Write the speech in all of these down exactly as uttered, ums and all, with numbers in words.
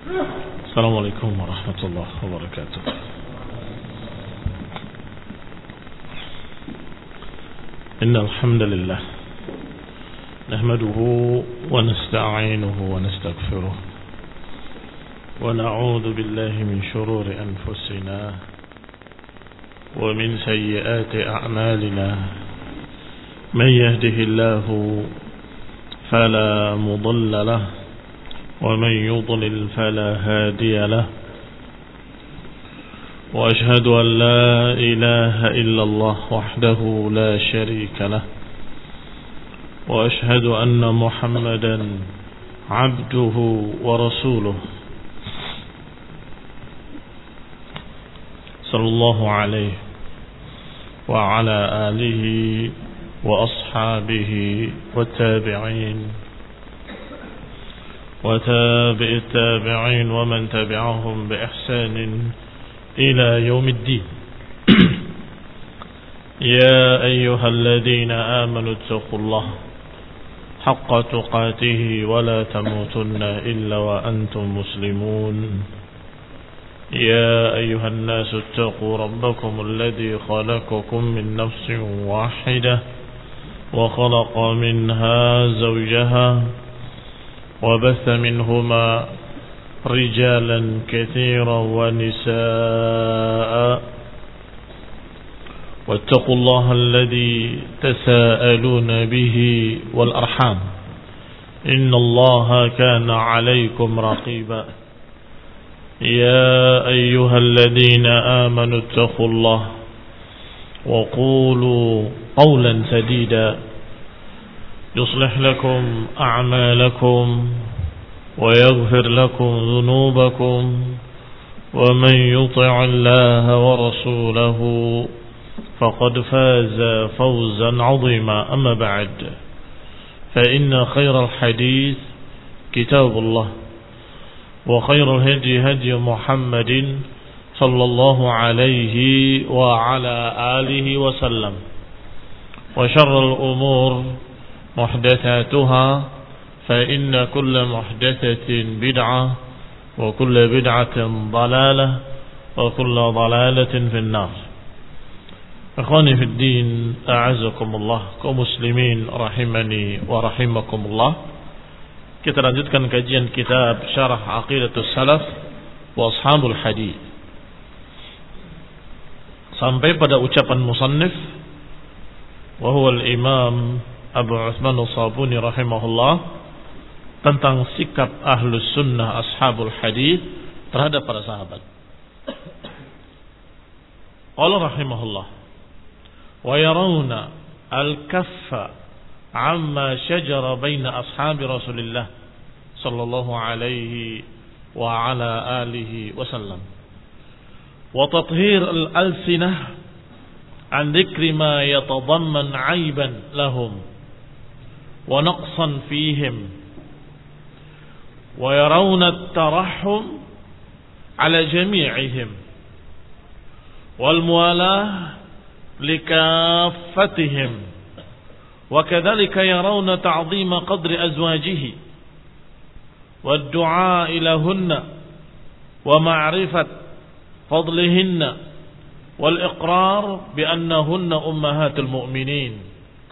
السلام عليكم ورحمة الله وبركاته. إن الحمد لله نحمده ونستعينه ونستغفره ونعوذ بالله من شرور أنفسنا ومن سيئات أعمالنا. من يهده الله فلا مضل له ومن يضلل فلا هادي له. وأشهد أن لا إله إلا الله وحده لا شريك له. وأشهد أن محمدا عبده ورسوله صلى الله عليه وعلى آله وأصحابه والتابعين وتابع التابعين ومن تبعهم بإحسان إلى يوم الدين. يا أيها الذين آمنوا اتقوا الله حق تقاته ولا تموتن إلا وأنتم مسلمون. يا أيها الناس اتقوا ربكم الذي خلقكم من نفس واحدة وخلق منها زوجها وبث منهما رجالا كثيرا ونساء. واتقوا الله الذي تساءلون به والأرحام إن الله كان عليكم رقيبا. يا أيها الذين آمنوا اتقوا الله وقولوا قولا سديدا يصلح لكم أعمالكم ويغفر لكم ذنوبكم ومن يطع الله ورسوله فقد فاز فوزا عظيما. أما بعد فإن خير الحديث كتاب الله وخير الهدي هدي محمد صلى الله عليه وعلى آله وسلم وشر الأمور محدثاتها فإن كل محدثة بدعة وكل بدعة ضلالة وكل ضلالة في النار. أخواني في الدين أعزكم الله kaum muslimin rahimani wa rahimakumullah. Kita lanjutkan kajian kitab Syarah Aqidatus Salaf wa Ashabul Hadith sampai pada ucapan musannif wa huwa al-imam Abu Uthman As-Sabuni rahimahullah tentang sikap ahlus sunnah ashabul hadith terhadap para sahabat. Allah rahimahullah wa yarawna al-kaffa amma shajara baina ashabi Rasulillah sallallahu alaihi wa ala alihi wa sallam wa tathhir al-alsinah an dhikri ma yatadamman aiban lahum wa naqsan fihim wa yarawna at-tarahhum ala jami'ihim wal muwalah likaffatihim wa kadhalika yarawna ta'dhima qadri azwajihi wad du'a ilahunna wa ma'rifat fadlihinna wal iqrar bi annahunna ummahatul mu'minin.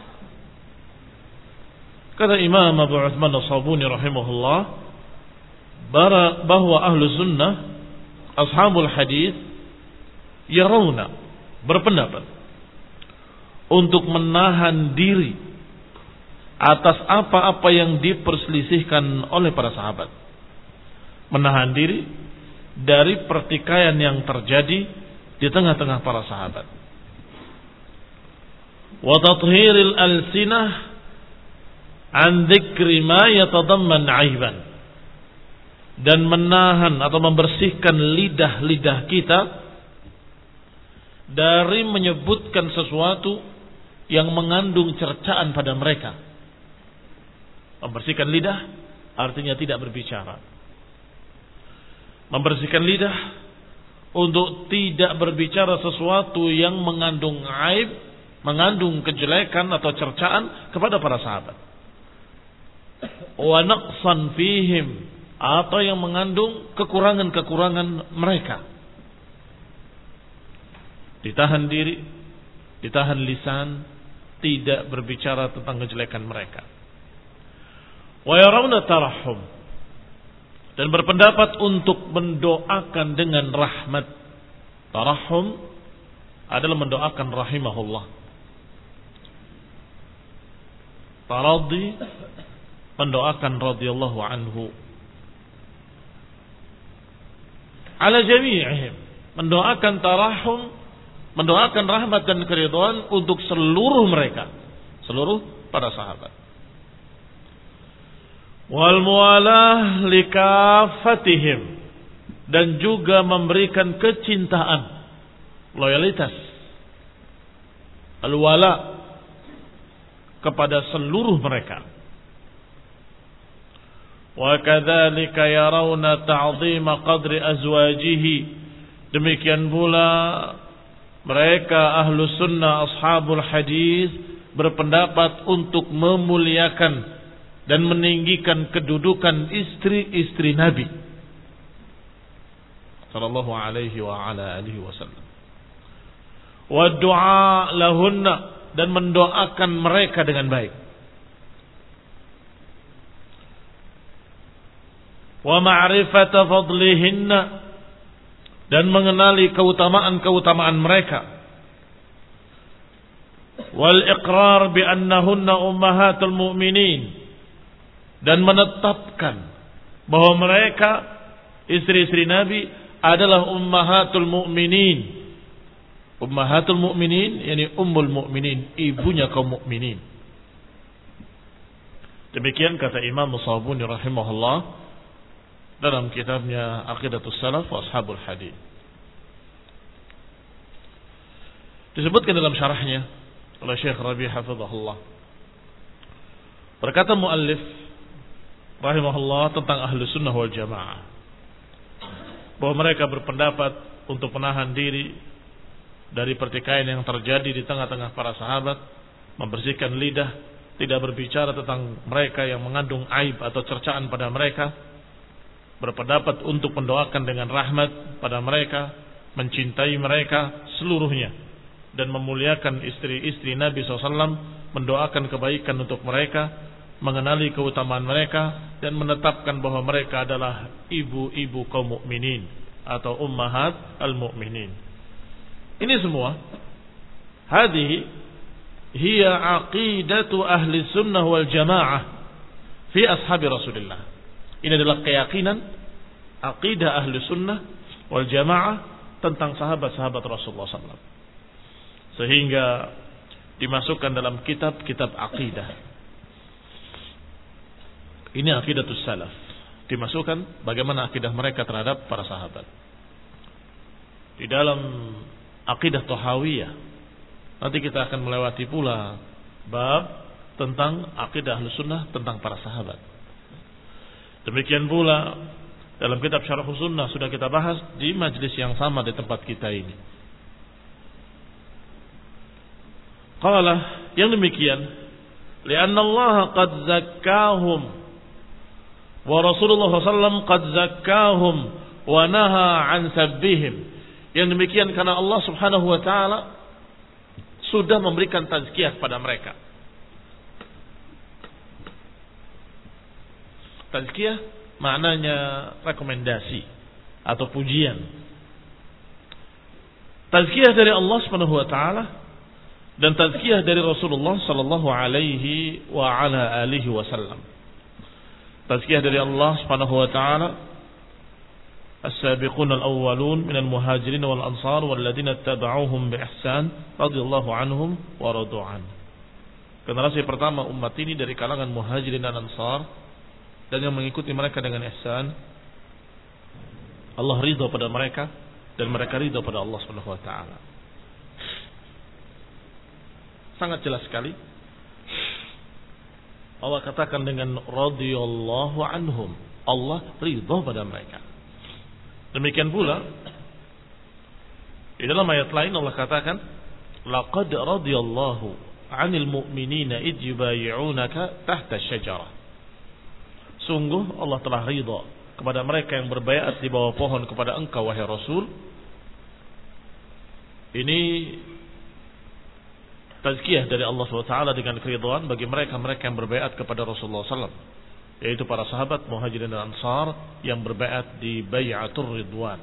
Kata Imam Abu Uthman As-Sabuni rahimahullah bahwa ahlu sunnah ashabul hadith yarawna berpendapat untuk menahan diri atas apa-apa yang diperselisihkan oleh para sahabat, menahan diri dari pertikaian yang terjadi di tengah-tengah para sahabat. Wa tathhiril alsinah an dzikri ma yatadamman aiban, dan menahan atau membersihkan lidah-lidah kita dari menyebutkan sesuatu yang mengandung cercaan pada mereka. Membersihkan lidah artinya tidak berbicara. Membersihkan lidah untuk tidak berbicara sesuatu yang mengandung aib, mengandung kejelekan atau cercaan kepada para sahabat. Wa naqsan fihim, atau yang mengandung kekurangan-kekurangan mereka. Ditahan diri, ditahan lisan, tidak berbicara tentang kejelekan mereka. Wa yarawna tarahhum, dan berpendapat untuk mendoakan dengan rahmat. Tarahhum adalah mendoakan rahimahullah. Taradhi mendoakan radhiyallahu anhu. Ala jami'ihim, mendoakan tarahhum, mendoakan rahmat dan keridhaan untuk seluruh mereka, seluruh para sahabat. Wal muwalah likafatihim, dan juga memberikan kecintaan, loyalitas, al-wala kepada seluruh mereka. Wa kadzalika yarawna ta'dhima qadri azwajihi, demikian pula mereka ahlu sunnah ashabul hadis berpendapat untuk memuliakan dan meninggikan kedudukan istri-istri Nabi sallallahu alaihi wa ala alihi wasallam. Wa du'a lahunna, dan mendoakan mereka dengan baik. Wa ma'rifata fadlihinna, dan mengenali keutamaan-keutamaan mereka. Wal iqrar bi annahunna ummahatul mu'minin, dan menetapkan bahwa mereka istri-istri Nabi adalah ummahatul mu'minin. Ummahatul mu'minin yakni ummul mu'minin, ibunya kaum mukminin. Demikian kata Imam Sabuni rahimahullah dalam kitabnya Aqidatus Salaf wa Ashabul Hadis. Disebutkan dalam syarahnya oleh Syekh Rabi' hafizahullah. Berkata muallif rahimahullah tentang ahlu sunnah wal jamaah, bahwa mereka berpendapat untuk menahan diri dari pertikaian yang terjadi di tengah-tengah para sahabat, membersihkan lidah, tidak berbicara tentang mereka yang mengandung aib atau cercaan pada mereka, berpendapat untuk mendoakan dengan rahmat pada mereka, mencintai mereka seluruhnya, dan memuliakan istri-istri Nabi shallallahu alaihi wasallam, mendoakan kebaikan untuk mereka, mengenali keutamaan mereka, dan menetapkan bahwa mereka adalah ibu-ibu kaum mukminin atau ummahat al-mu'minin. Ini semua hadhihi hiya aqidatu ahli sunnah wal jamaah fi ashabi Rasulillah. Ini adalah keyakinan aqidah ahli sunnah wal jamaah tentang sahabat-sahabat Rasulullah sallallahu alaihi wasallam, sehingga dimasukkan dalam kitab-kitab aqidah. Ini aqidatus salaf, dimasukkan bagaimana akidah mereka terhadap para sahabat. Di dalam aqidah Tahawiyah nanti kita akan melewati pula bab tentang akidah Ahlus Sunnah tentang para sahabat. Demikian pula dalam kitab Syarh Sunnah sudah kita bahas di majlis yang sama di tempat kita ini. Qala, yang demikian, li'anna Allah qad zakkahum wa Rasulullah sallallahu alaihi wasallam qad zakkahum wa naha an sabbihim. Yang demikian karena Allah subhanahu wa ta'ala sudah memberikan tazkiyah kepada mereka. Tazkiyah maknanya rekomendasi atau pujian. Tazkiyah dari Allah subhanahu wa ta'ala dan tazkiyah dari Rasulullah sallallahu alaihi wa ala alihi wasallam. Tazkiyah dari Allah subhanahu wa ta'ala, السابقون الأولون من المهاجرين والأنصار والذين اتبعوهم بإحسان رضي الله عنهم ورضوا عنه. Generasi pertama umat ini dari kalangan muhajirin dan ansar, dan yang mengikuti mereka dengan ihsan, Allah ridha pada mereka dan mereka ridha pada Allah Subhanahu wa taala. Sangat jelas sekali Allah katakan dengan radhiyallahu anhum, Allah ridha pada mereka. Demikian pula di dalam ayat lain Allah katakan laqad radiyallahu 'anil mu'minina id yubayyi'unaka tahta asy-syajarah. Sungguh Allah telah ridha kepada mereka yang berbaiat di bawah pohon kepada engkau wahai Rasul. Ini tazkiyah dari Allah subhanahu wa taala dengan keridhaan bagi mereka-mereka yang berbaiat kepada Rasulullah sallallahu alaihi wasallam, yaitu para sahabat Muhajirin dan Ansar yang berbaiat di Bai'atur Ridwan.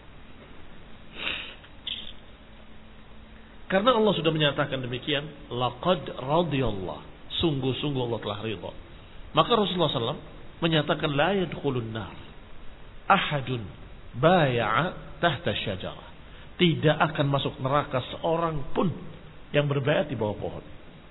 Karena Allah sudah menyatakan demikian, laqad radiyallahu, sungguh-sungguh Allah telah ridha. Maka Rasulullah sallallahu alaihi wasallam menyatakan la yadkhulun nar ahadun bai'a tahta syajarah. Tidak akan masuk neraka seorang pun yang berbaiat di bawah pohon.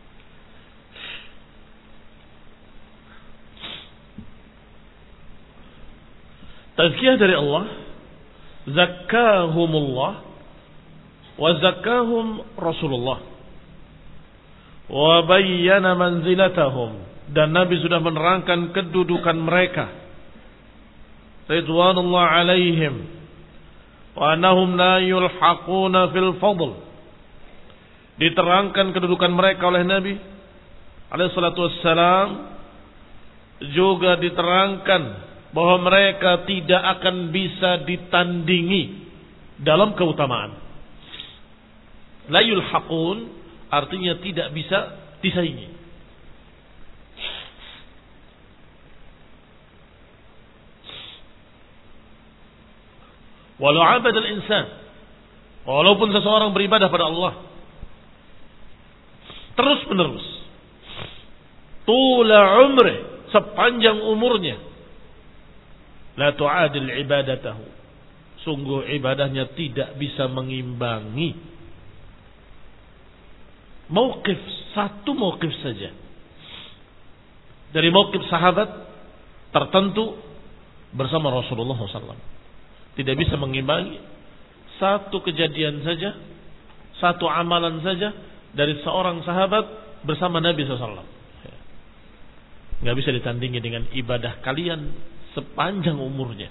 Tazkiyah dari Allah, zakkahumullah wa zakkahum Rasulullah wa bayyana manzilatahum, dan Nabi sudah menerangkan kedudukan mereka ridwanullah alaihim wa annahum la yulhaquna fil fadl. Diterangkan kedudukan mereka oleh Nabi alaihi salatu wassalam, juga diterangkan bahwa mereka tidak akan bisa ditandingi dalam keutamaan. La yulhaqun artinya tidak bisa disaingi. Walau abad al-insan, walaupun seseorang beribadah pada Allah terus menerus, tula umrih, sepanjang umurnya, la tu'adil ibadatahu, sungguh ibadahnya tidak bisa mengimbangi mauqif, satu mauqif saja dari mauqif sahabat tertentu bersama Rasulullah sallallahu alaihi wasallam. Tidak bisa mengimbangi satu kejadian saja, satu amalan saja dari seorang sahabat bersama Nabi sallallahu alaihi wasallam. Nggak bisa ditandingi dengan ibadah kalian sepanjang umurnya.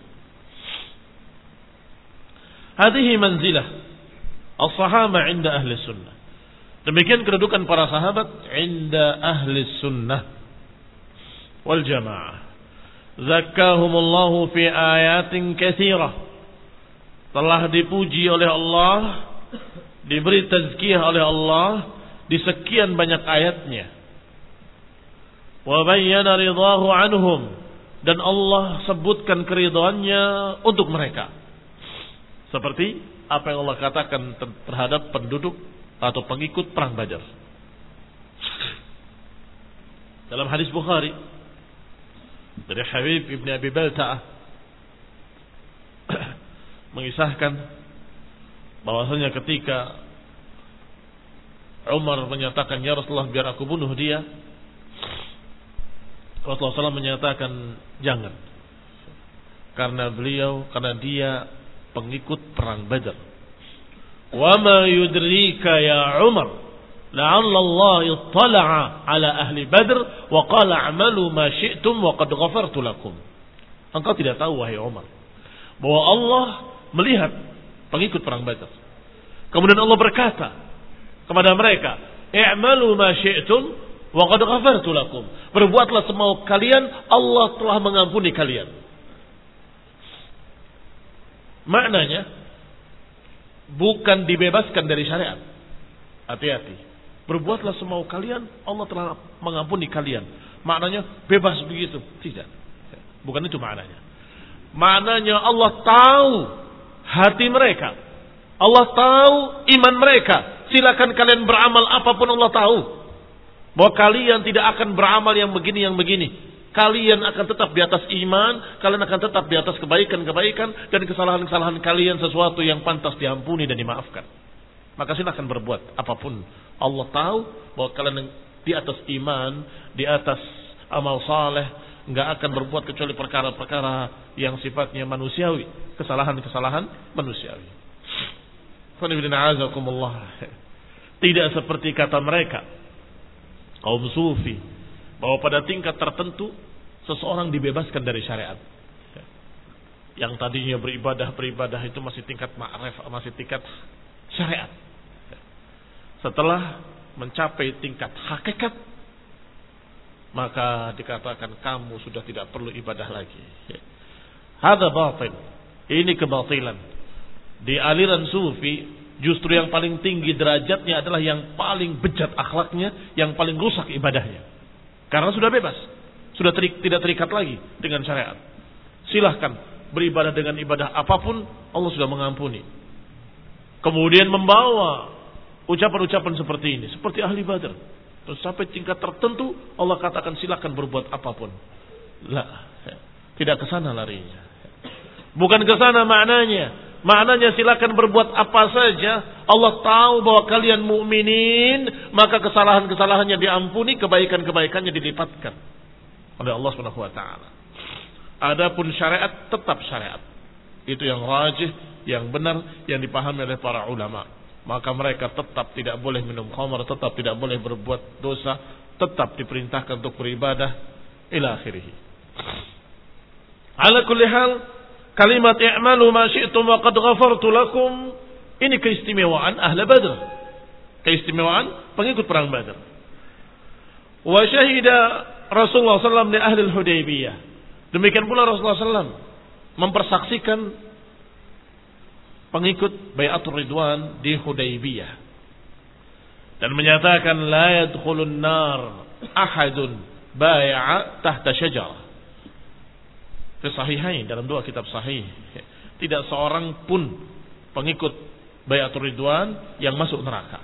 Hadhihi manzilah as-sahaba 'inda ahli sunnah. Demikian kedudukan para sahabat 'inda ahli sunnah wal jamaah. Zakkahumullahu fi ayatin katsirah. Telah dipuji oleh Allah, diberi tazkiyah oleh Allah di sekian banyak ayatnya. Wa bayyana ridahu anhum, dan Allah sebutkan keridhaannya untuk mereka. Seperti apa yang Allah katakan terhadap penduduk atau pengikut perang Badar. Dalam hadis Bukhari dari Habib ibn Abi Balta'ah mengisahkan bahwasanya ketika Umar menyatakan, ya Rasulullah biar aku bunuh dia, Rasulullah sallallahu alaihi wasallam menyatakan jangan, karena beliau karena dia pengikut perang Badar. Wa ma yudrika ya Umar la'alla Allah ittala'a ala ahli Badr wa qala a'malu ma syi'tum wa qad ghafartu lakum. Engkau tidak tahu wahai Umar bahwa Allah melihat pengikut perang Badar. Kemudian Allah berkata kepada mereka, "I'malu ma syi'tum wa qad ghafartu lakum." Berbuatlah semau kalian, Allah telah mengampuni kalian. Maknanya bukan dibebaskan dari syariat. Hati-hati. Berbuatlah semau kalian, Allah telah mengampuni kalian. Maknanya bebas begitu? Tidak. Bukan itu maknanya. Maknanya Allah tahu hati mereka. Allah tahu iman mereka. Silakan kalian beramal apapun, Allah tahu bahwa kalian tidak akan beramal yang begini yang begini. Kalian akan tetap di atas iman, kalian akan tetap di atas kebaikan-kebaikan, dan kesalahan-kesalahan kalian sesuatu yang pantas diampuni dan dimaafkan. Maka silakan berbuat apapun. Allah tahu bahwa kalian di atas iman, di atas amal saleh, nggak akan berbuat kecuali perkara-perkara yang sifatnya manusiawi, kesalahan-kesalahan manusiawi. Tidak seperti kata mereka kaum sufi, bahwa pada tingkat tertentu seseorang dibebaskan dari syariat. Yang tadinya beribadah-beribadah itu masih tingkat ma'rif, masih tingkat syariat. Setelah mencapai tingkat hakikat, maka dikatakan kamu sudah tidak perlu ibadah lagi. Hada batil. Ini kebatilan. Di aliran sufi justru yang paling tinggi derajatnya adalah yang paling bejat akhlaknya, yang paling rusak ibadahnya. Karena sudah bebas, sudah terik, tidak terikat lagi dengan syariat. Silahkan beribadah dengan ibadah apapun, Allah sudah mengampuni. Kemudian membawa ucapan-ucapan seperti ini, seperti ahli Badar. Terus sampai tingkat tertentu Allah katakan silahkan berbuat apapun. Lah, tidak ke sana larinya. Bukan ke sana maknanya. Maknanya silakan berbuat apa saja. Allah tahu bahwa kalian mukminin, maka kesalahan-kesalahannya diampuni, kebaikan-kebaikannya dilipatkan oleh Allah Subhanahu wa taala. Adapun syariat tetap syariat. Itu yang rajih, yang benar, yang dipahami oleh para ulama. Maka mereka tetap tidak boleh minum khamar, tetap tidak boleh berbuat dosa, tetap diperintahkan untuk beribadah ila akhirih. Ala kulli hal, kalimat i'malu ma syi'tum wa qad ghafartu lakum, ini keistimewaan ahli Badr. Keistimewaan pengikut perang Badr. Wa syahida Rasulullah sallallahu alaihi wasallam li ahli Hudaybiyah. Demikian pula Rasulullah sallallahu alaihi wasallam mempersaksikan pengikut Bai'atul Ridwan di Hudaybiyah dan menyatakan la yadkhulun nar ahadun bai'a tahta syajarah. Fi sahihain, dalam dua kitab sahih, tidak seorang pun pengikut Bai'atul Ridwan yang masuk neraka.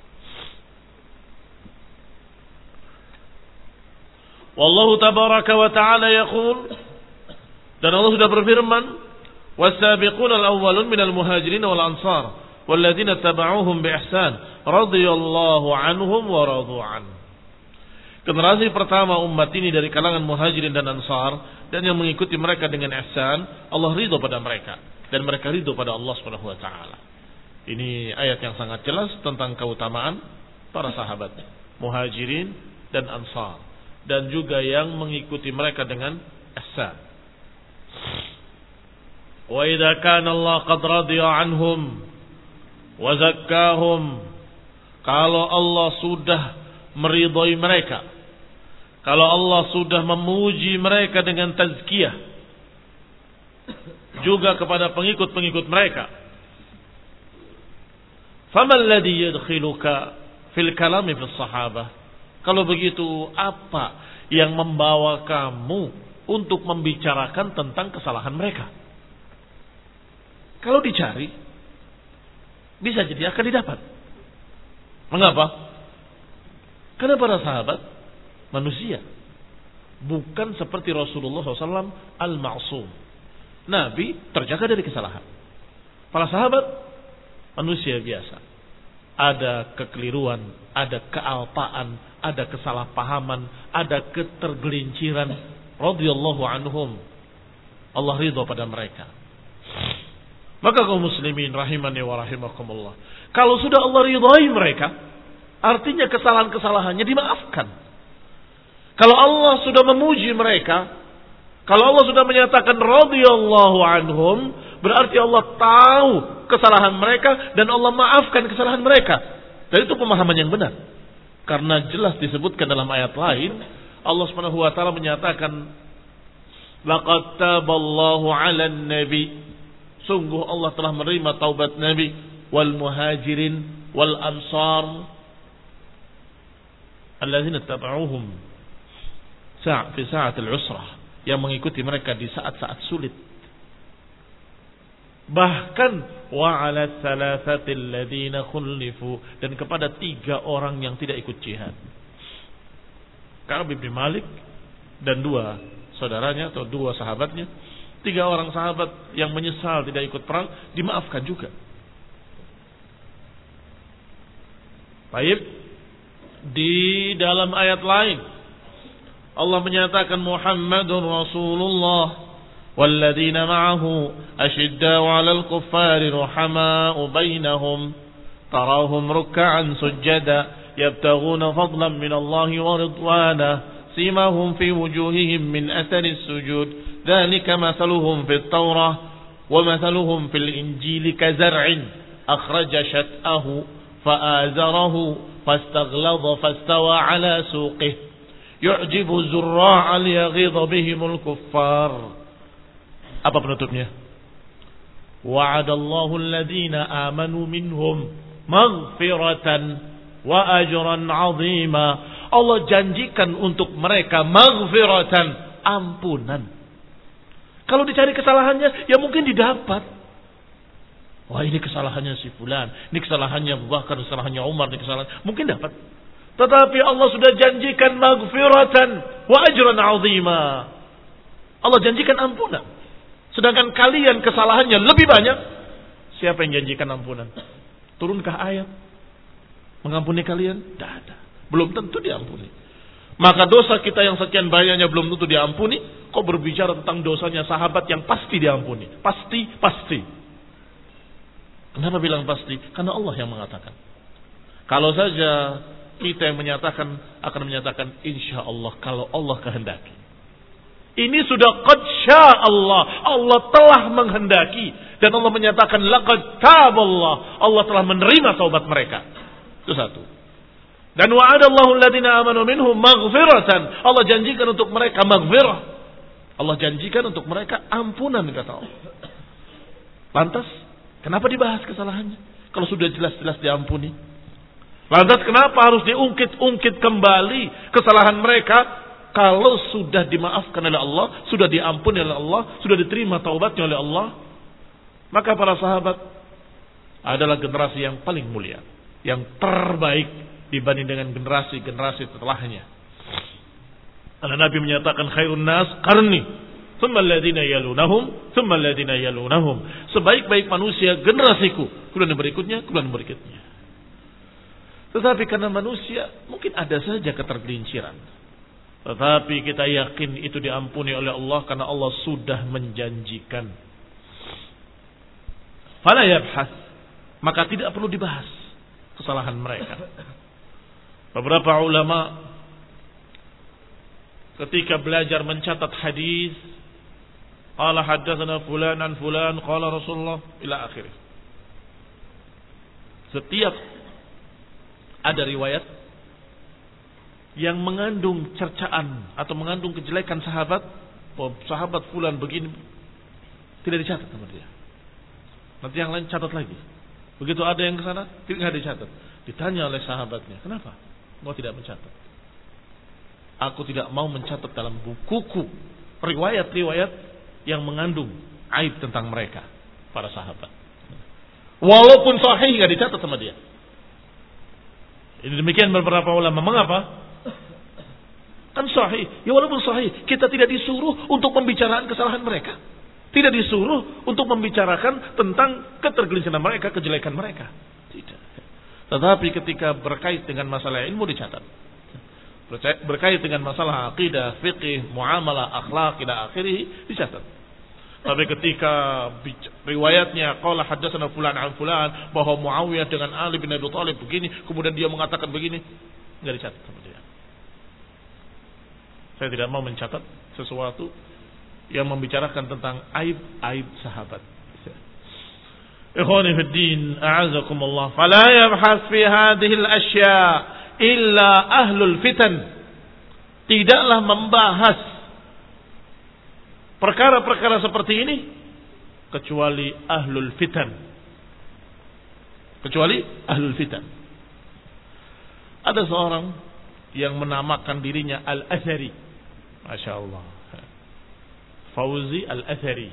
Wallahu tabaraka wa ta'ala yaqul, dan Allah sudah berfirman, was-sabiquna al-awwalun minal muhajirin wal ansar walladzina tabauhum bi ihsan radhiyallahu anhum wa radu an. Generasi pertama umat ini dari kalangan muhajirin dan ansar, dan yang mengikuti mereka dengan ihsan, Allah ridho pada mereka dan mereka ridho pada Allah Subhanahu wa taala. Ini ayat yang sangat jelas tentang keutamaan para sahabat muhajirin dan ansar, dan juga yang mengikuti mereka dengan ihsan. Wa idza kana Allah qad radiya anhum wa zakkahum, kalau Allah sudah meridhai mereka, kalau Allah sudah memuji mereka dengan tazkiyah juga kepada pengikut-pengikut mereka, faman ladzi yadkhiluka fil kalami fis sahabah, kalau begitu apa yang membawa kamu untuk membicarakan tentang kesalahan mereka? Kalau dicari, bisa jadi akan didapat. Mengapa? Karena para sahabat manusia, bukan seperti Rasulullah shallallahu alaihi wasallam al-ma'sum. Nabi terjaga dari kesalahan. Para sahabat manusia biasa, ada kekeliruan, ada kealpaan, ada kesalahpahaman, ada ketergelinciran. Radhiyallahu anhum, Allah ridha pada mereka. Maka kaum muslimin rahimani wa rahimakumullah, kalau sudah Allah ridhai mereka, artinya kesalahan-kesalahannya dimaafkan. Kalau Allah sudah memuji mereka, kalau Allah sudah menyatakan radhiyallahu anhum, berarti Allah tahu kesalahan mereka dan Allah maafkan kesalahan mereka. Dan itu pemahaman yang benar. Karena jelas disebutkan dalam ayat lain, Allah Subhanahu wa taala menyatakan, laqad taballahu 'alan nabi, sungguh Allah telah menerima taubat Nabi, wal muhajirin wal ansar alladzina tabauhum sa' fi sa'atil usrah, yang mengikuti mereka di saat-saat sulit. Bahkan wa 'ala tsalatsatil ladzina khulifu, dan kepada tiga orang yang tidak ikut jihad, Ka'ab bin Malik dan dua saudaranya atau dua sahabatnya. Tiga orang sahabat yang menyesal tidak ikut perang dimaafkan juga. Baik, di dalam ayat lain Allah menyatakan Muhammadun Rasulullah walladzina ma'ahu ashiddau 'alal kuffari ruhamau bainahum tarahum ruk'an sujada yabtaghuna fadlan minallahi wa ridwana simahum fi wujuhihim min athari sujud ذلك مثلهم في التوراة ومثلهم في الإنجيل كزرع أخرج شطأه فآزره فاستغلظ فاستوى على سوقه يعجب الزراع ليغيظ بهم الكفار Apa penutupnya? Wa'adallahu alladhina amanu minhum maghfiratan wa ajran 'azima. Allah janjikan untuk mereka maghfiratan, ampunan. Kalau dicari kesalahannya, ya mungkin didapat. Wah, ini kesalahannya si fulan, ini kesalahannya Abu Bakar, kesalahannya Umar, ini kesalahan. Mungkin dapat. Tetapi Allah sudah janjikan maghfiratan wa ajran 'azima. Allah janjikan ampunan. Sedangkan kalian kesalahannya lebih banyak. Siapa yang janjikan ampunan? Turunkah ayat mengampuni kalian? Tidak ada. Belum tentu diampuni. Maka dosa kita yang sekian banyaknya belum tentu diampuni. Kok berbicara tentang dosanya sahabat yang pasti diampuni? Pasti, pasti. Kenapa bilang pasti? Karena Allah yang mengatakan. Kalau saja kita yang menyatakan, akan menyatakan insya Allah, kalau Allah kehendaki. Ini sudah qad syaa Allah. Allah telah menghendaki. Dan Allah menyatakan laqad taballah. Allah telah menerima taubat mereka. Itu satu. Dan wa'adallahu alladhina amanu minhum maghfiratan. Allah janjikan untuk mereka maghfirah. Allah janjikan untuk mereka ampunan, kata Allah. Lantas, kenapa dibahas kesalahannya? Kalau sudah jelas-jelas diampuni. Lantas kenapa harus diungkit-ungkit kembali kesalahan mereka? Kalau sudah dimaafkan oleh Allah, sudah diampuni oleh Allah, sudah diterima taubatnya oleh Allah, maka para sahabat adalah generasi yang paling mulia, yang terbaik dibanding dengan generasi-generasi setelahnya. Karena Nabi menyatakan khairun nas qarni, thumma alladhina yalunahum, thumma alladhina yalunahum. Sebaik-baik manusia generasiku, kemudian berikutnya, kemudian berikutnya. Tetapi karena manusia mungkin ada saja ketergelinciran. Tetapi kita yakin itu diampuni oleh Allah karena Allah sudah menjanjikan. Fala yabhas, maka tidak perlu dibahas kesalahan mereka. Beberapa ulama ketika belajar mencatat hadis, qala haddatsana fulan an fulan qala Rasulullah ila akhirih. Setiap ada riwayat yang mengandung cercaan atau mengandung kejelekan sahabat, oh, sahabat fulan begini, tidak dicatat sama dia. Nanti yang lain catat lagi. Begitu ada yang ke sana, tidak dicatat. Ditanya oleh sahabatnya, kenapa engkau tidak mencatat? Aku tidak mau mencatat dalam bukuku riwayat-riwayat yang mengandung aib tentang mereka, para sahabat. Walaupun sahih tidak dicatat sama dia. Ini demikian beberapa ulama. Mengapa? Kan sahih. Ya walaupun sahih, kita tidak disuruh untuk membicarakan kesalahan mereka. Tidak disuruh untuk membicarakan tentang ketergelinciran mereka, kejelekan mereka. Tidak. Tetapi ketika berkait dengan masalah ilmu dicatat. Berkait dengan masalah aqidah, fiqih, muamalah, akhlak, ila akhirih dicatat. Tapi ketika riwayatnya qala haddatsana fulan an fulan bahwa Muawiyah dengan Ali bin Abi Thalib begini, kemudian dia mengatakan begini, enggak dicatat sama dia. Saya tidak mau mencatat sesuatu yang membicarakan tentang aib-aib sahabat. Ikhwani fid din, a'azakumullah. Fala yabhas fi hadhihi al-ashya' illa ahlul fitan. Tidaklah membahas perkara-perkara seperti ini kecuali ahlul fitan. Kecuali ahlul fitan. Ada seorang yang menamakan dirinya Al-Athari. Masya Allah, Fauzi Al-Athari.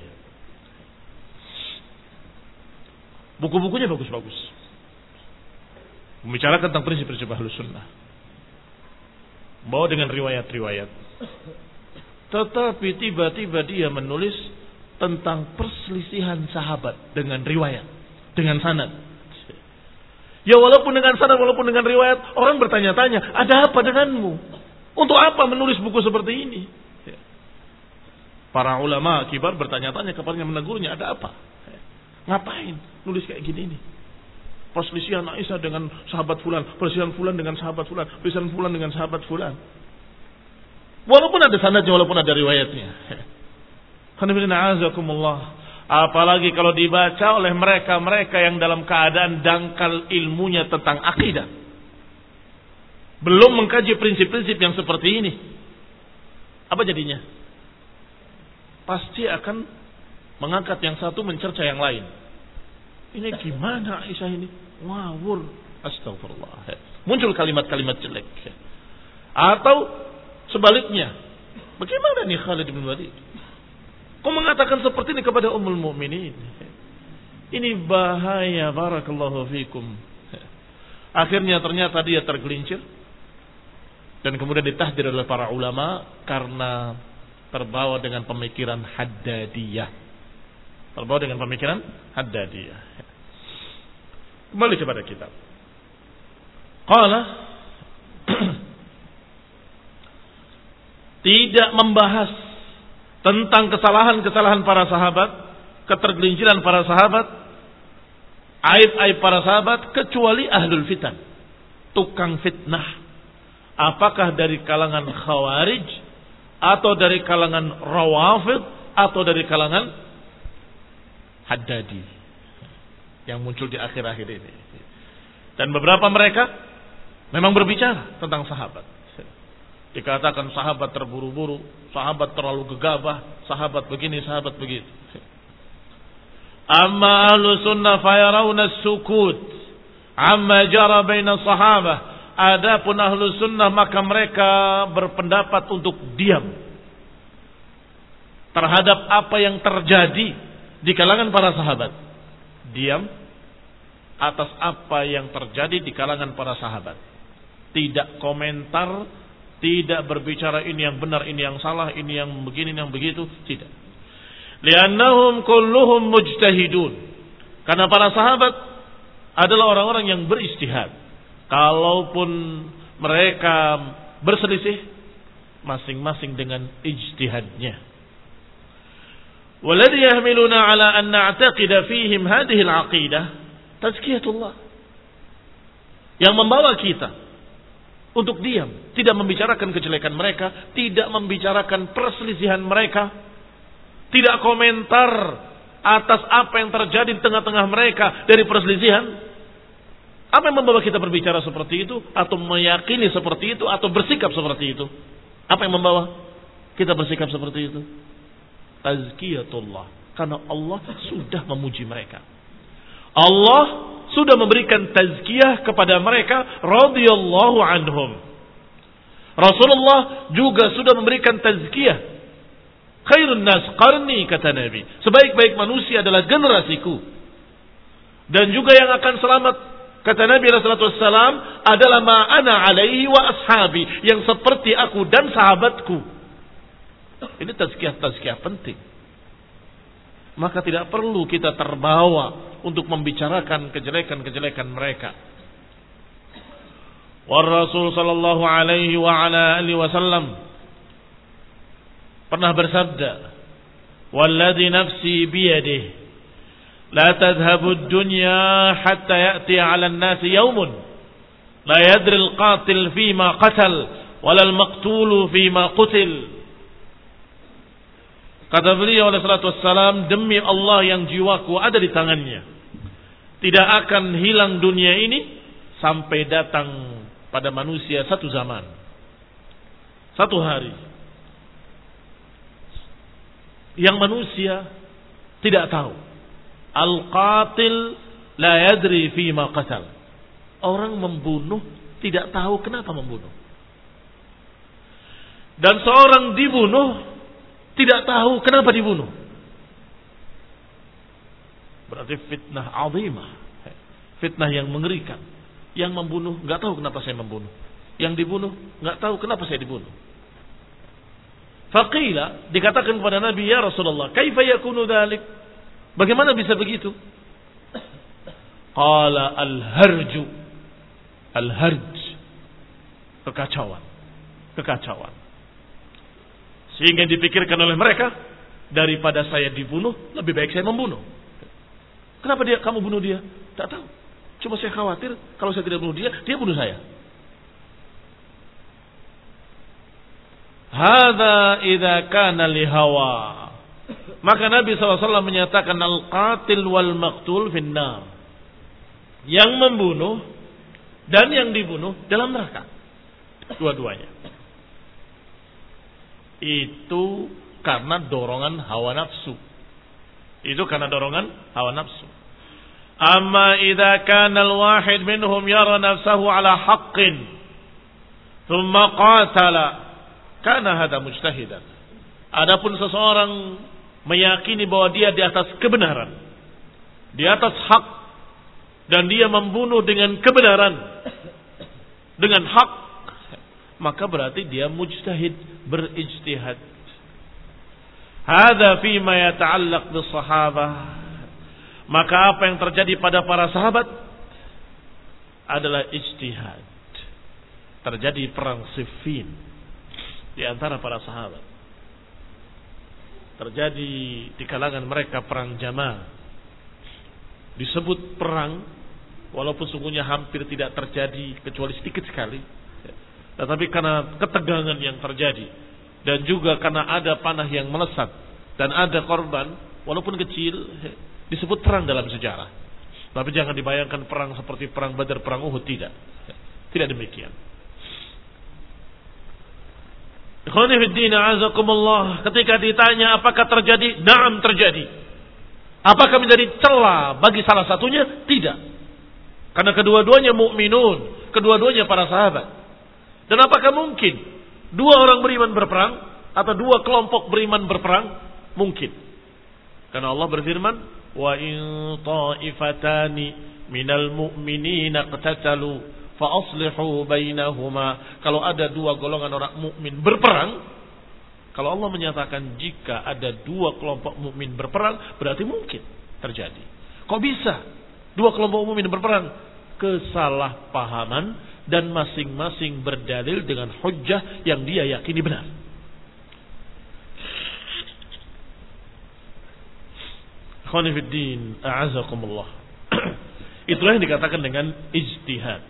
Buku-bukunya bagus-bagus, membicarakan tentang prinsip-prinsip Ahlus Sunnah, bawa dengan riwayat-riwayat. Tetapi tiba-tiba dia menulis tentang perselisihan sahabat dengan riwayat, dengan sanad. Ya walaupun dengan sanad, walaupun dengan riwayat, orang bertanya-tanya, ada apa denganmu? Untuk apa menulis buku seperti ini? Para ulama kibar bertanya-tanya kepadanya, menegurnya, ada apa? Ngapain nulis kayak gini ini? Perselisihan Aisyah dengan sahabat fulan, perselisihan fulan dengan sahabat fulan, perselisihan fulan dengan sahabat fulan. Walaupun ada sanadnya, walaupun ada riwayatnya. Apalagi kalau dibaca oleh mereka-mereka yang dalam keadaan dangkal ilmunya tentang akidah, belum mengkaji prinsip-prinsip yang seperti ini, apa jadinya? Pasti akan Mengangkat yang satu mencerca yang lain. Ini gimana Aisyah ini? Ngawur. Astagfirullah. Muncul kalimat-kalimat jelek. Atau sebaliknya. Bagaimana nih Khalid bin Walid? Kau mengatakan seperti ini kepada Ummul Mukminin? Ini bahaya. Barakallahu fikum. Akhirnya ternyata dia tergelincir. Dan kemudian ditahdir oleh para ulama karena terbawa dengan pemikiran Haddadiyah. Terbawa dengan pemikiran Haddadiyah. Kembali kepada kitab. Qala tidak membahas tentang kesalahan-kesalahan para sahabat, ketergelinciran para sahabat, aib-aib para sahabat, kecuali ahlul fitan, tukang fitnah. Apakah dari kalangan Khawarij, atau dari kalangan Rawafid, atau dari kalangan Haddadi yang muncul di akhir-akhir ini. Dan beberapa mereka memang berbicara tentang sahabat. Dikatakan sahabat terburu-buru, sahabat terlalu gegabah, sahabat begini, sahabat begitu. Amma ahlu sunnah fayarawna sukut amma jara baina sahabah. Adapun ahlu sunnah maka mereka berpendapat untuk diam terhadap apa yang terjadi di kalangan para sahabat. Diam atas apa yang terjadi di kalangan para sahabat. Tidak komentar, tidak berbicara ini yang benar, ini yang salah, ini yang begini, ini yang begitu, tidak. Liannahum kulluhum mujtahidun. Karena para sahabat adalah orang-orang yang beristihad. Kalaupun mereka berselisih, masing-masing dengan ijtihadnya. Walladhi yahmiluna ala an na'taqida fihim hadhihi al-aqidah tazkiyatullah. Yang membawa kita untuk diam, tidak membicarakan kejelekan mereka, tidak membicarakan perselisihan mereka, tidak komentar atas apa yang terjadi di tengah-tengah mereka dari perselisihan. Apa yang membawa kita berbicara seperti itu, atau meyakini seperti itu, atau bersikap seperti itu? Apa yang membawa kita bersikap seperti itu? Tazkiyatullah. Karena Allah sudah memuji mereka. Allah sudah memberikan tazkiyah kepada mereka radhiyallahu anhum. Rasulullah juga sudah memberikan tazkiyah. Khairun nas qarni, kata Nabi. Sebaik-baik manusia adalah generasiku. Dan juga yang akan selamat, kata Nabi sallallahu alaihi wasallam, adalah ma'ana alaihi wa ashabi, yang seperti aku dan sahabatku. Ini tazkiyah-tazkiyah penting. Maka tidak perlu kita terbawa untuk membicarakan kejelekan-kejelekan mereka. Wa Rasul sallallahu alaihi wa ala alihi wasallam pernah bersabda, "Walladzi nafsi biyadihi la tadhhabu ad-dunya hatta ya'ti 'ala an-nasi yawmun la yadri al-qatil fima qatal wala al-maqtulu fima qutil." Kata beliau alaihi salatu wassalam, demi Allah yang jiwaku ada di tangannya, tidak akan hilang dunia ini sampai datang pada manusia satu zaman, satu hari, yang manusia tidak tahu. Al-qatil la yadri fima qatal. Orang membunuh tidak tahu kenapa membunuh. Dan seorang dibunuh tidak tahu kenapa dibunuh. Berarti fitnah azimah, fitnah yang mengerikan. Yang membunuh nggak tahu kenapa saya membunuh. Yang dibunuh nggak tahu kenapa saya dibunuh. Faqila, dikatakan kepada Nabi, ya Rasulullah, kaifa yakunu dzalik? Bagaimana bisa begitu? Qala al-harju. Al-harj. Kekacauan. Kekacauan. Sehingga dipikirkan oleh mereka, daripada saya dibunuh, lebih baik saya membunuh. Kenapa dia kamu bunuh dia? Tak tahu. Cuma saya khawatir kalau saya tidak bunuh dia, dia bunuh saya. Hadza idza kana li hawa. Maka Nabi sallallahu alaihi wasallam menyatakan al-qatil wal maqtul finnar. Yang membunuh dan yang dibunuh dalam neraka. Dua-duanya. Itu karena dorongan hawa nafsu. Itu karena dorongan hawa nafsu. Amma idza kana al-wahid minhum yara nafsahu ala haqqin thumma qatala kana hada mujtahidan. Adapun seseorang meyakini bahwa dia di atas kebenaran, di atas hak, dan dia membunuh dengan kebenaran, dengan hak, maka berarti dia mujtahid, berijtihad. Hadza fima yata'allaq bis sahabah. Maka apa yang terjadi pada para sahabat adalah ijtihad. Terjadi perang Siffin di antara para sahabat. Terjadi di kalangan mereka perang Jamal. Disebut perang walaupun sungguhnya hampir tidak terjadi kecuali sedikit sekali. Tetapi karena ketegangan yang terjadi dan juga karena ada panah yang melesat dan ada korban walaupun kecil, disebut perang dalam sejarah. Tapi jangan dibayangkan perang seperti perang Badar, perang Uhud, tidak. Tidak demikian. Ikhwani fid din, a'azakumullah, ketika ditanya apakah terjadi? Na'am, terjadi. Apakah menjadi celah bagi salah satunya? Tidak. Karena kedua-duanya mukminun, kedua-duanya para sahabat. Dan apakah mungkin dua orang beriman berperang atau dua kelompok beriman berperang? Mungkin. Karena Allah berfirman, wa in ta'ifatani minal mu'minina qatatalu fa aslihu bainahuma. Kalau ada dua golongan orang mukmin berperang, kalau Allah menyatakan jika ada dua kelompok mukmin berperang, berarti mungkin terjadi. Kok bisa dua kelompok mukmin berperang? Kesalahpahaman dan masing-masing berdalil dengan hujjah yang dia yakini benar. Ikhwani fid din, a'azakumullah. Itulah yang dikatakan dengan ijtihad.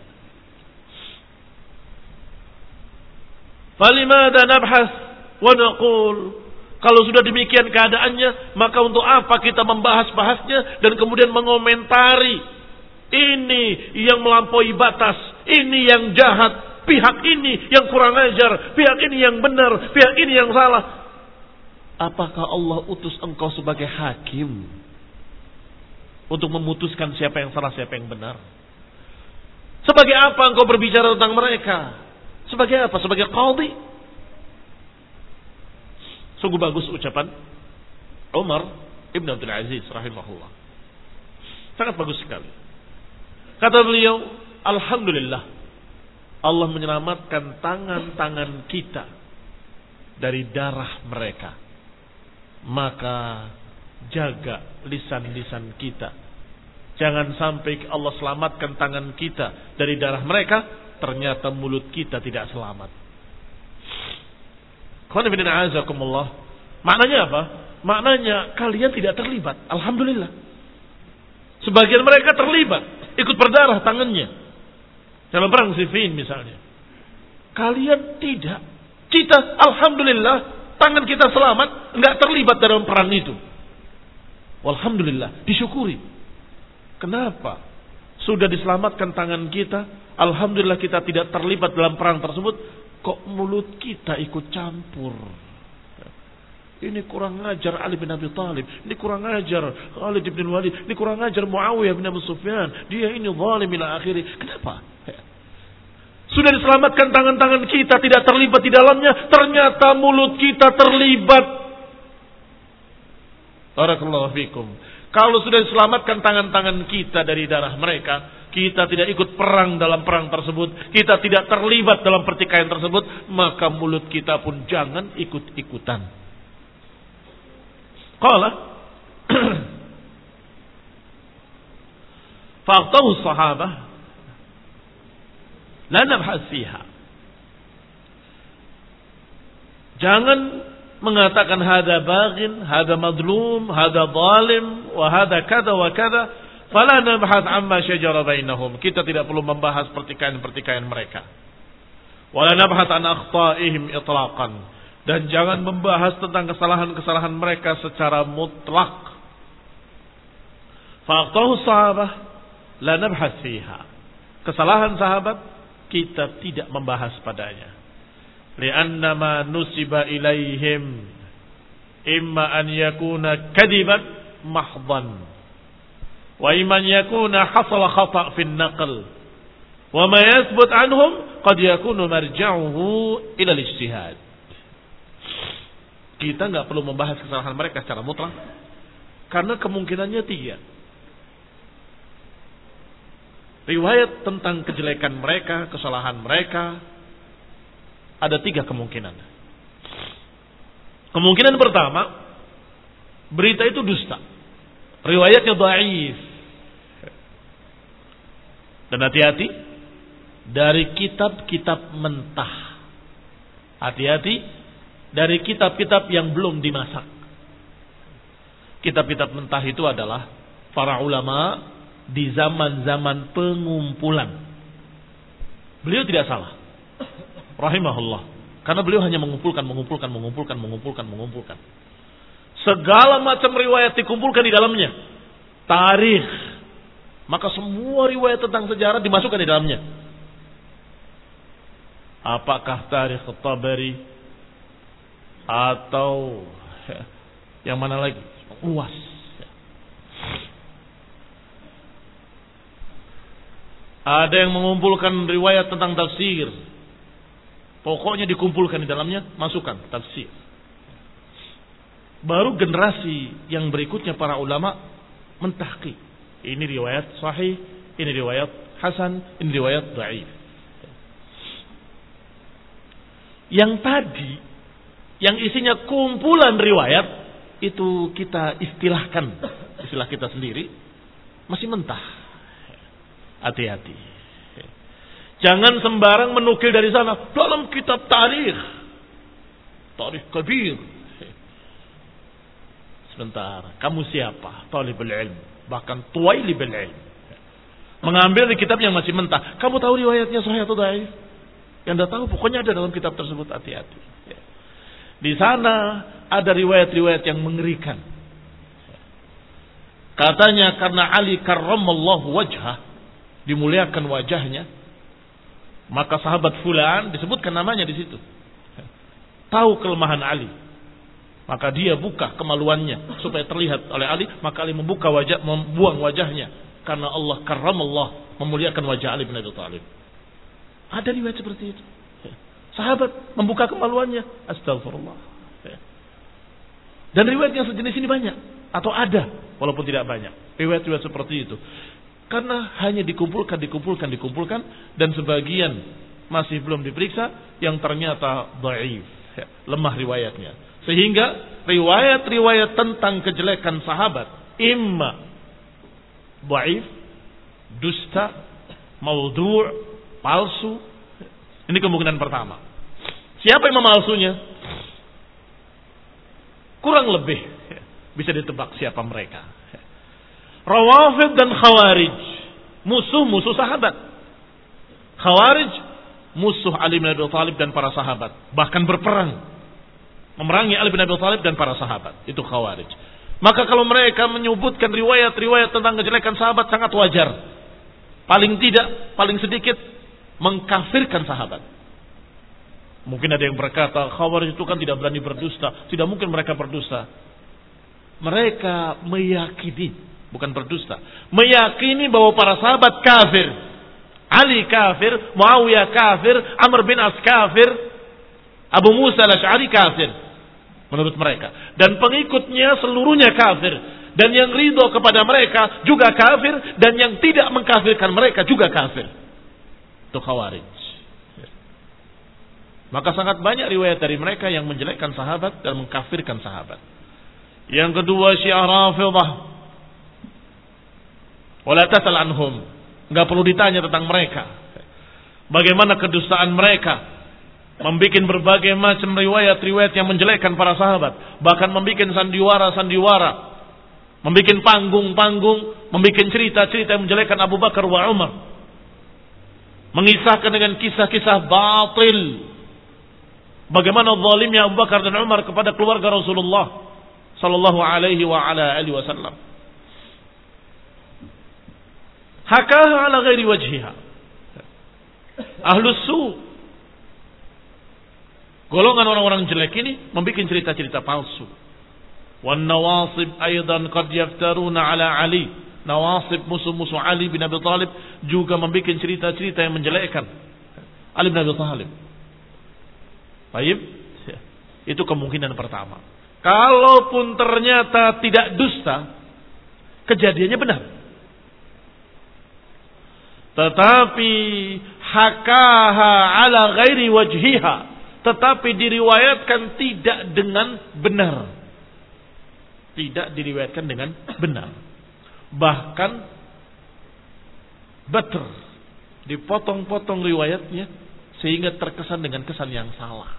Falimada nabhas wa naqul, kalau sudah demikian keadaannya, maka untuk apa kita membahas-bahasnya dan kemudian mengomentari ini yang melampaui batas, ini yang jahat, pihak ini yang kurang ajar, pihak ini yang benar, pihak ini yang salah. Apakah Allah utus engkau sebagai hakim untuk memutuskan siapa yang salah, siapa yang benar? Sebagai apa engkau berbicara tentang mereka? Sebagai apa? Sebagai qadhi? Sungguh bagus ucapan Umar Ibn Abdul Aziz rahimahullah. Sangat bagus sekali. Kata beliau, alhamdulillah Allah menyelamatkan tangan-tangan kita dari darah mereka. Maka jaga lisan-lisan kita. Jangan sampai Allah selamatkan tangan kita dari darah mereka, ternyata mulut kita tidak selamat. Maknanya apa? Maknanya kalian tidak terlibat. Alhamdulillah. Sebagian mereka terlibat, ikut berdarah tangannya dalam perang Siffin misalnya. Kalian tidak. Kita alhamdulillah tangan kita selamat, enggak terlibat dalam perang itu. Alhamdulillah, disyukuri. Kenapa? Sudah diselamatkan tangan kita, alhamdulillah kita tidak terlibat dalam perang tersebut, kok mulut kita ikut campur. Ini kurang ajar Ali bin Abi Thalib, ini kurang ajar Khalid bin Walid, ini kurang ajar Muawiyah bin Abu Sufyan, dia ini zalim ila akhiri. Kenapa? Sudah diselamatkan tangan-tangan kita, tidak terlibat di dalamnya, ternyata mulut kita terlibat. Barakallahu fikum. Kalau sudah diselamatkan tangan-tangan kita dari darah mereka, kita tidak ikut perang dalam perang tersebut, kita tidak terlibat dalam pertikaian tersebut, maka mulut kita pun jangan ikut-ikutan. Qala fa'tahu sahabah la nabhas fiha. Jangan mengatakan hada baghin, hada madlum, hada zalim, wa hada kada wa kada, fala nabhas amma syajara bainahum. Kita tidak perlu membahas pertikaian-pertikaian mereka. Wala nabhas an akhta'ihim itlaqan. Dan jangan membahas tentang kesalahan-kesalahan mereka secara mutlak. Fa'tahu sahabah la nabhas fiha. Kesalahan sahabat kita tidak membahas padanya. Lianna ma nusiba ilaihim imma an yakuna kadiban mahdhan wa iman yakuna hasala khata' fi an-naql wa ma yathbut anhum qad yakunu marja'uhu ila al-ijtihad. Kita enggak perlu membahas kesalahan mereka secara mutlak karena kemungkinannya tiga. Riwayat tentang kejelekan mereka, kesalahan mereka ada tiga kemungkinan. Kemungkinan pertama, berita itu dusta. Riwayatnya dhaif. Dan hati-hati dari kitab-kitab mentah. Hati-hati dari kitab-kitab yang belum dimasak. Kitab-kitab mentah itu adalah para ulama di zaman-zaman pengumpulan. Beliau tidak salah, rahimahullah, karena beliau hanya mengumpulkan, mengumpulkan, mengumpulkan, mengumpulkan, mengumpulkan. Segala macam riwayat dikumpulkan di dalamnya. Tarikh, maka semua riwayat tentang sejarah dimasukkan di dalamnya. Apakah tarikh Tabari atau yang mana lagi? Luas. Ada yang mengumpulkan riwayat tentang tafsir. Pokoknya dikumpulkan di dalamnya, masukkan tafsir. Baru generasi yang berikutnya para ulama mentahqiq. Ini riwayat sahih, ini riwayat hasan, ini riwayat dhaif. Yang tadi, yang isinya kumpulan riwayat, itu kita istilahkan, istilah kita sendiri, masih mentah. Hati-hati. Jangan sembarang menukil dari sana. Dalam kitab tarikh. Tarikh kabir. Sebentar. Kamu siapa? Talibul ilm. Bahkan tuwailibul ilm. Mengambil di kitab yang masih mentah. Kamu tahu riwayatnya sahih atau dhaif? Yang anda tahu pokoknya ada dalam kitab tersebut. Hati-hati. Di sana ada riwayat-riwayat yang mengerikan. Katanya karena Ali karramallahu wajhah, dimuliakan wajahnya, maka sahabat fulan disebutkan namanya di situ. Tahu kelemahan Ali, maka dia buka kemaluannya supaya terlihat oleh Ali, maka Ali membuka wajah, membuang wajahnya karena Allah karramallah, memuliakan wajah Ali bin Abi Thalib. Ada riwayat seperti itu. Sahabat membuka kemaluannya, astagfirullah. Dan riwayat yang sejenis ini banyak atau ada walaupun tidak banyak. Riwayat-riwayat seperti itu. Karena hanya dikumpulkan, dikumpulkan, dikumpulkan, dan sebagian masih belum diperiksa, yang ternyata dhaif, lemah riwayatnya. Sehingga riwayat-riwayat tentang kejelekan sahabat, imma dhaif, dusta, maudhu', palsu. Ini kemungkinan pertama. Siapa yang memalsunya? Kurang lebih bisa ditebak siapa mereka. Rawafid dan Khawarij, musuh-musuh sahabat. Khawarij, musuh Ali bin Abi Thalib dan para sahabat. Bahkan berperang, memerangi Ali bin Abi Thalib dan para sahabat. Itu Khawarij. Maka kalau mereka menyebutkan riwayat-riwayat tentang kejelekan sahabat, sangat wajar. Paling tidak, paling sedikit, mengkafirkan sahabat. Mungkin ada yang berkata, Khawarij itu kan tidak berani berdusta. Tidak mungkin mereka berdusta. Mereka meyakini, bukan berdusta, meyakini bahwa para sahabat kafir. Ali kafir, Muawiyah kafir, Amr bin As kafir, Abu Musa al-Asy'ari kafir menurut mereka, dan pengikutnya seluruhnya kafir, dan yang ridho kepada mereka juga kafir, dan yang tidak mengkafirkan mereka juga kafir. Itu Khawarij. Maka sangat banyak riwayat dari mereka yang menjelekkan sahabat dan mengkafirkan sahabat. Yang kedua, Syiah Rafidhah. Wala tasal anhum. Enggak perlu ditanya tentang mereka. Bagaimana kedustaan mereka. Membikin berbagai macam riwayat-riwayat yang menjelekkan para sahabat. Bahkan membikin sandiwara-sandiwara. Membikin panggung-panggung. Membikin cerita-cerita yang menjelekkan Abu Bakar wa Umar. Mengisahkan dengan kisah-kisah batil. Bagaimana zalimnya Abu Bakar dan Umar kepada keluarga Rasulullah sallallahu alaihi wa ala alihi wasallam. Hakaha ala ghairi wajhiha. Ahlus su, golongan orang-orang jelek ini membuat cerita-cerita palsu. Wan nawasib aidan qad yaftaruna ala Ali. Nawasib musuh-musuh Ali bin Abi Thalib juga membuat cerita-cerita yang menjelekkan Ali bin Abi Thalib. Baik, itu kemungkinan pertama. Kalaupun ternyata tidak dusta, kejadiannya benar. Tetapi hakaha ala ghairi wajhiha, tetapi diriwayatkan tidak dengan benar. Tidak diriwayatkan dengan benar. Bahkan betul dipotong-potong riwayatnya sehingga terkesan dengan kesan yang salah.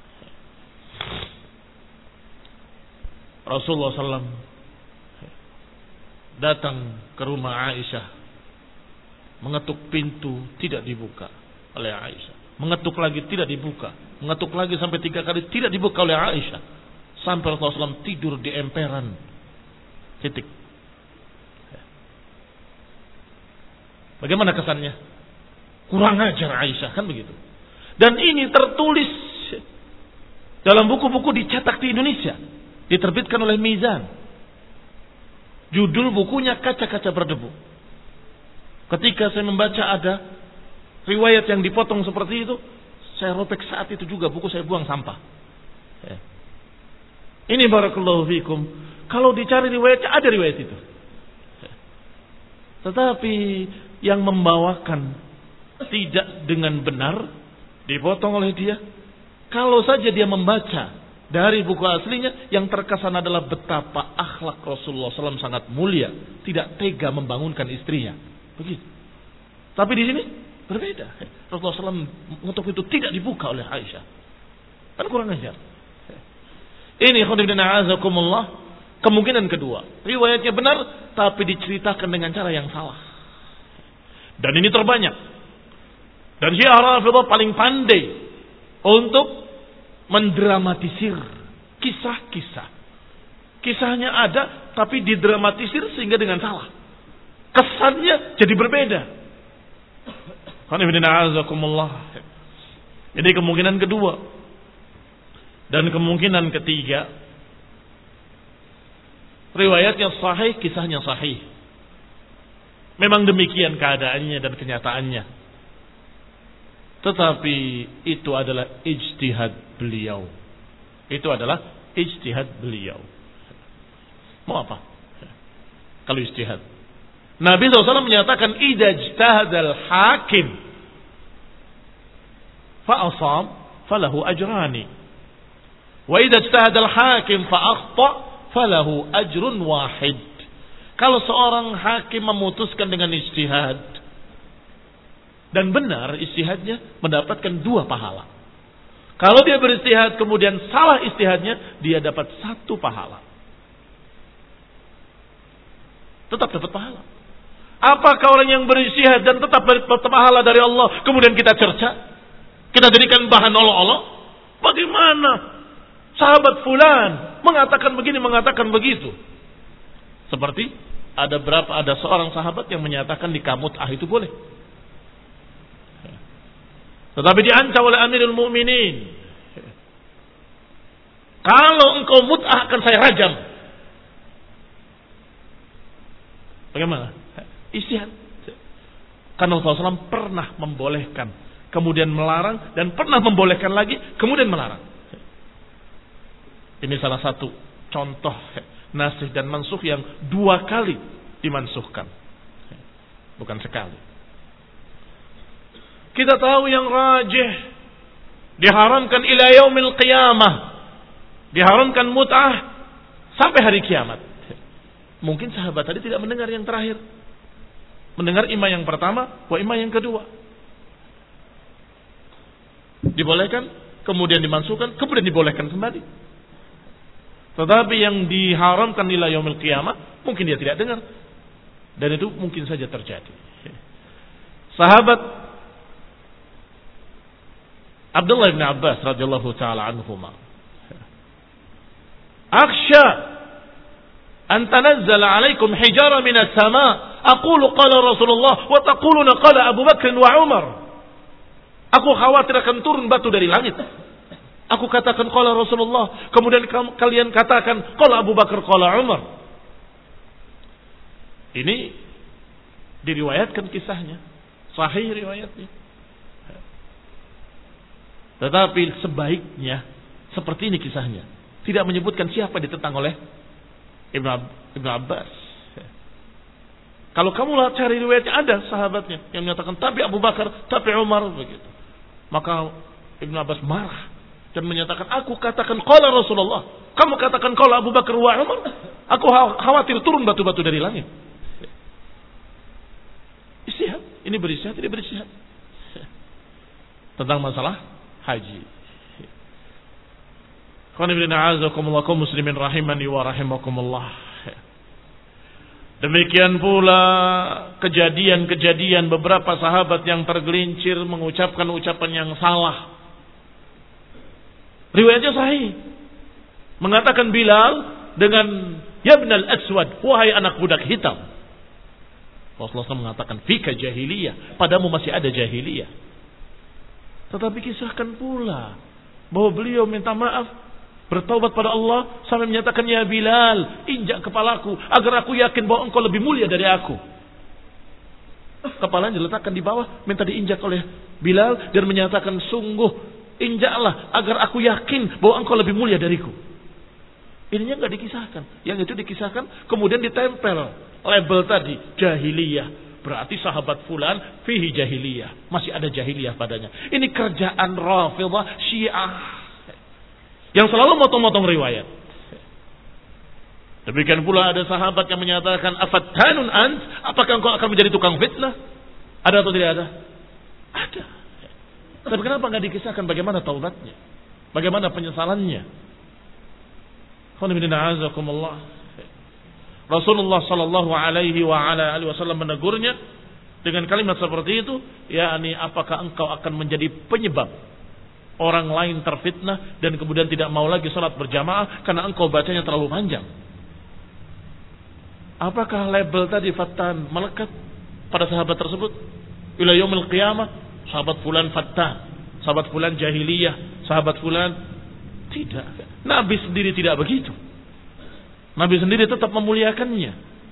Rasulullah shallallahu alaihi wasallam datang ke rumah Aisyah, mengetuk pintu tidak dibuka oleh Aisyah, mengetuk lagi tidak dibuka, mengetuk lagi sampai tiga kali tidak dibuka oleh Aisyah, sampai Rasulullah shallallahu alaihi wasallam tidur di emperan. Titik. Bagaimana kesannya? Kurang ajar Aisyah, kan begitu. Dan ini tertulis dalam buku-buku dicetak di Indonesia, diterbitkan oleh Mizan. Judul bukunya Kaca-Kaca Berdebu. Ketika saya membaca ada riwayat yang dipotong seperti itu, saya robek saat itu juga, buku saya buang sampah. Ini barakallahu fikum. Kalau dicari riwayatnya, ada riwayat itu. Tetapi yang membawakan tidak dengan benar, dipotong oleh dia. Kalau saja dia membaca dari buku aslinya, yang terkesan adalah betapa akhlak Rasulullah shallallahu alaihi wasallam sangat mulia, tidak tega membangunkan istrinya. Begitu. Tapi di sini berbeda. Rasulullah shallallahu alaihi wasallam untuk itu tidak dibuka oleh Aisyah. Kan kurang ajar. Ini khonibna a'azakumullah, kemungkinan kedua. Riwayatnya benar, tapi diceritakan dengan cara yang salah. Dan ini terbanyak. Dan Syiah Rafidhah paling pandai untuk mendramatisir kisah-kisah. Kisahnya ada, tapi didramatisir sehingga dengan salah. Kesannya jadi berbeda. Ini kemungkinan kedua. Dan kemungkinan ketiga, riwayatnya sahih, kisahnya sahih. Memang demikian keadaannya dan kenyataannya. Tetapi itu adalah ijtihad beliau. Itu adalah ijtihad beliau. Mau apa? Kalau ijtihad. Nabi shallallahu alaihi wasallam menyatakan, idza ijtahadal hakim fa asab falahu ajrani. Wa idza ijtahadal hakim fa akhta falahu ajrun wahid. Kalau seorang hakim memutuskan dengan ijtihad dan benar ijtihadnya, mendapatkan dua pahala. Kalau dia beristihad kemudian salah ijtihadnya, dia dapat satu pahala. Tetap dapat pahala. Apakah orang yang beristihad dan tetap dapat pahala dari Allah, kemudian kita cerca, kita jadikan bahan olok-olok? Bagaimana sahabat fulan mengatakan begini, mengatakan begitu? Seperti ada berapa ada seorang sahabat yang menyatakan nikah mut'ah itu boleh. Tetapi diancam oleh Amirul Mukminin. Kalau engkau mut'ah akan saya rajam. Bagaimana? Ijtihad. Karena Rasulullah shallallahu alaihi wasallam pernah membolehkan, kemudian melarang, dan pernah membolehkan lagi, kemudian melarang. Ini salah satu contoh nasih dan mansuh yang dua kali dimansuhkan, bukan sekali. Kita tahu yang rajih diharamkan ila yaumil qiyamah, diharamkan mut'ah sampai hari kiamat. Mungkin sahabat tadi tidak mendengar yang terakhir, mendengar imam yang pertama, wa imam yang kedua. Dibolehkan, kemudian dimansuhkan, kemudian dibolehkan kembali. Tetapi yang diharamkan ila yaumil qiyamah, mungkin dia tidak dengar. Dan itu mungkin saja terjadi. Sahabat Abdullah bin Abbas radhiyallahu taala anhuma, akhsha an tanazzala alaikum hijara minas sama, aqulu qala Rasulullah wa taquluna qala Abu Bakr wa Umar. Aku khawatir akan turun batu dari langit. Aku katakan qala Rasulullah, kemudian kalian katakan qala Abu Bakar, qala Umar. Ini diriwayatkan kisahnya, sahih riwayatnya. Tetapi sebaiknya seperti ini kisahnya, tidak menyebutkan siapa ditentang oleh Ibnu Ibnu Abbas. Kalau kamu lah cari riwayatnya, ada sahabatnya yang menyatakan tapi Abu Bakar, tapi Umar begitu. Maka Ibnu Abbas marah dan menyatakan, aku katakan qala Rasulullah, kamu katakan qala Abu Bakar wa Umar. Aku khawatir turun batu-batu dari langit. Istihad, ini beristihad, ini beristihad tentang masalah haji. Qul inna a'udzubikumullah kaum muslimin rahimani wa rahimakumullah. Demikian pula kejadian-kejadian beberapa sahabat yang tergelincir mengucapkan ucapan yang salah. Riwayatnya sahih. Mengatakan Bilal dengan ya ibnal aswad, wahai anak budak hitam. Rasulullah shallallahu alaihi wasallam mengatakan fika jahiliyah, padamu masih ada jahiliyah. Tetapi kisahkan pula bahwa beliau minta maaf, bertaubat pada Allah sampai menyatakan ya Bilal, injak kepalaku agar aku yakin bahwa engkau lebih mulia dari aku. Kepalanya diletakkan di bawah, minta diinjak oleh Bilal dan menyatakan sungguh injaklah agar aku yakin bahwa engkau lebih mulia dariku. Ininya enggak dikisahkan. Yang itu dikisahkan kemudian ditempel label tadi jahiliyah. Berarti sahabat fulan fihi jahiliyah, masih ada jahiliyah padanya. Ini kerjaan Rafidhah Syiah yang selalu motong-motong riwayat. Demikian pula ada sahabat yang menyatakan afattanun ant, apakah engkau akan menjadi tukang fitnah? Ada atau tidak ada? Ada. Tapi kenapa enggak dikisahkan bagaimana taubatnya? Bagaimana penyesalannya? Rasulullah sallallahu alaihi wa ala alihi wasallam menegurnya dengan kalimat seperti itu, yakni apakah engkau akan menjadi penyebab orang lain terfitnah dan kemudian tidak mau lagi salat berjamaah karena engkau bacanya terlalu panjang. Apakah label tadi fattan melekat pada sahabat tersebut? Ila yaumil qiyamah, sahabat fulan fattan, sahabat fulan jahiliyah, sahabat fulan tidak. Nabi sendiri tidak begitu. Nabi sendiri tetap memuliakannya.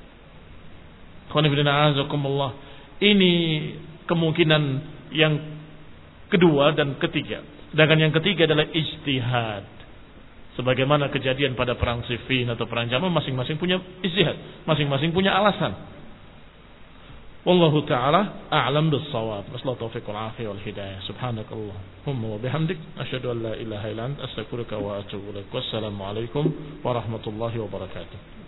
Ini kemungkinan yang kedua dan ketiga. Sedangkan yang ketiga adalah ijtihad. Sebagaimana kejadian pada perang Siffin atau perang Jamal, masing-masing punya ijtihad, masing-masing punya alasan. Wallahu ta'ala a'lam bis-shawab. Wassalatu taufiq wal afiyah wal hidayah. Subhanakallahumma wa bihamdik asyhadu an la ilaha illa anta astaghfiruka wa atubu ilaik. Wassalamu alaikum warahmatullahi wabarakatuh.